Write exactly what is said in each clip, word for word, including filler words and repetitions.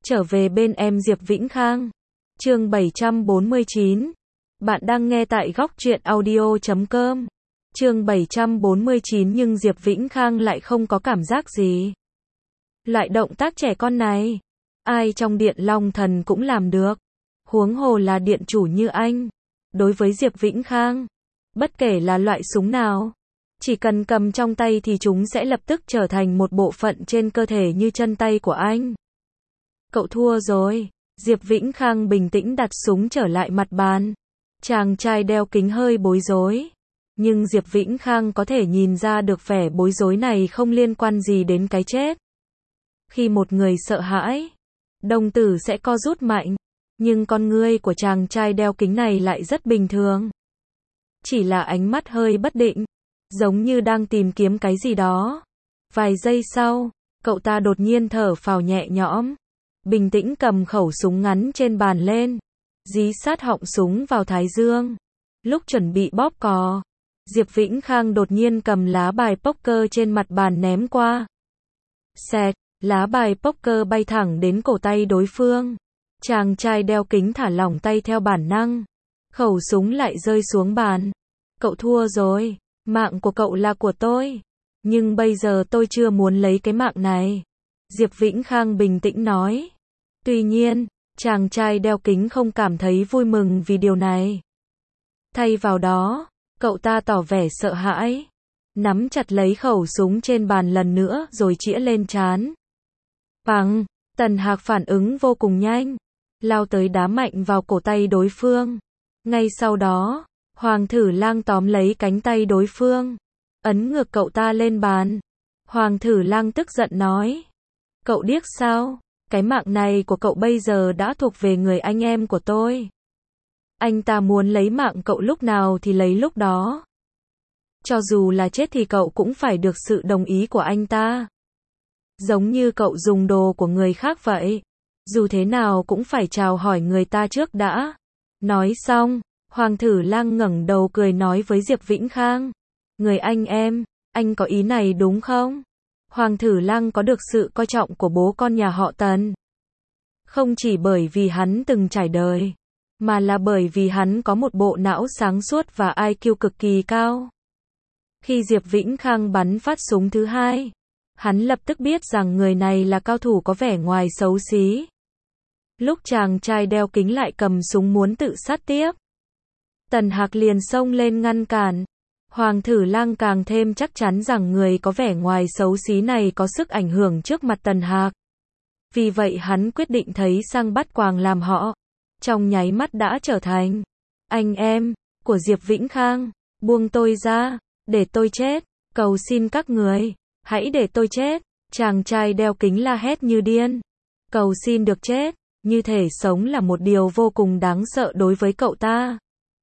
Trở về bên em Diệp Vĩnh Khang. Chương bảy trăm bốn mươi chín. Bạn đang nghe tại góc truyện audio chấm com. Chương bảy trăm bốn mươi chín nhưng Diệp Vĩnh Khang lại không có cảm giác gì. Loại động tác trẻ con này, ai trong Điện Long Thần cũng làm được. Huống hồ là điện chủ như anh. Đối với Diệp Vĩnh Khang, bất kể là loại súng nào, chỉ cần cầm trong tay thì chúng sẽ lập tức trở thành một bộ phận trên cơ thể như chân tay của anh. Cậu thua rồi. Diệp Vĩnh Khang bình tĩnh đặt súng trở lại mặt bàn. Chàng trai đeo kính hơi bối rối. Nhưng Diệp Vĩnh Khang có thể nhìn ra được vẻ bối rối này không liên quan gì đến cái chết. Khi một người sợ hãi, đồng tử sẽ co rút mạnh. Nhưng con ngươi của chàng trai đeo kính này lại rất bình thường. Chỉ là ánh mắt hơi bất định, giống như đang tìm kiếm cái gì đó. Vài giây sau, cậu ta đột nhiên thở phào nhẹ nhõm. Bình tĩnh cầm khẩu súng ngắn trên bàn lên, dí sát họng súng vào thái dương. Lúc chuẩn bị bóp cò, Diệp Vĩnh Khang đột nhiên cầm lá bài poker trên mặt bàn ném qua. Xẹt, lá bài poker bay thẳng đến cổ tay đối phương. Chàng trai đeo kính thả lỏng tay theo bản năng. Khẩu súng lại rơi xuống bàn. Cậu thua rồi, mạng của cậu là của tôi. Nhưng bây giờ tôi chưa muốn lấy cái mạng này. Diệp Vĩnh Khang bình tĩnh nói. Tuy nhiên, chàng trai đeo kính không cảm thấy vui mừng vì điều này. Thay vào đó, cậu ta tỏ vẻ sợ hãi. Nắm chặt lấy khẩu súng trên bàn lần nữa rồi chĩa lên trán. Bằng, Tần Hạc phản ứng vô cùng nhanh. Lao tới đá mạnh vào cổ tay đối phương. Ngay sau đó, Hoàng Thử Lang tóm lấy cánh tay đối phương. Ấn ngược cậu ta lên bàn. Hoàng Thử Lang tức giận nói. Cậu điếc sao? Cái mạng này của cậu bây giờ đã thuộc về người anh em của tôi. Anh ta muốn lấy mạng cậu lúc nào thì lấy lúc đó. Cho dù là chết thì cậu cũng phải được sự đồng ý của anh ta. Giống như cậu dùng đồ của người khác vậy. Dù thế nào cũng phải chào hỏi người ta trước đã. Nói xong, Hoàng Thử Lang ngẩng đầu cười nói với Diệp Vĩnh Khang. Người anh em, anh có ý này đúng không? Hoàng Thử Lang có được sự coi trọng của bố con nhà họ Tần. Không chỉ bởi vì hắn từng trải đời, mà là bởi vì hắn có một bộ não sáng suốt và i kiu cực kỳ cao. Khi Diệp Vĩnh Khang bắn phát súng thứ hai, hắn lập tức biết rằng người này là cao thủ có vẻ ngoài xấu xí. Lúc chàng trai đeo kính lại cầm súng muốn tự sát tiếp, Tần Hạc liền xông lên ngăn cản. Hoàng Thử Lang càng thêm chắc chắn rằng người có vẻ ngoài xấu xí này có sức ảnh hưởng trước mặt Tần Hạc. Vì vậy hắn quyết định thấy sang bắt quàng làm họ. Trong nháy mắt đã trở thành anh em của Diệp Vĩnh Khang. Buông tôi ra, để tôi chết, cầu xin các người, hãy để tôi chết. Chàng trai đeo kính la hét như điên. Cầu xin được chết, như thể sống là một điều vô cùng đáng sợ đối với cậu ta.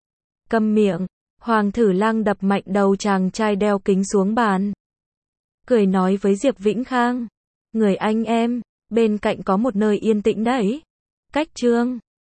Câm miệng. Hoàng Thử Lang đập mạnh đầu chàng trai đeo kính xuống bàn. Cười nói với Diệp Vĩnh Khang. Người anh em, bên cạnh có một nơi yên tĩnh đấy. Cách chương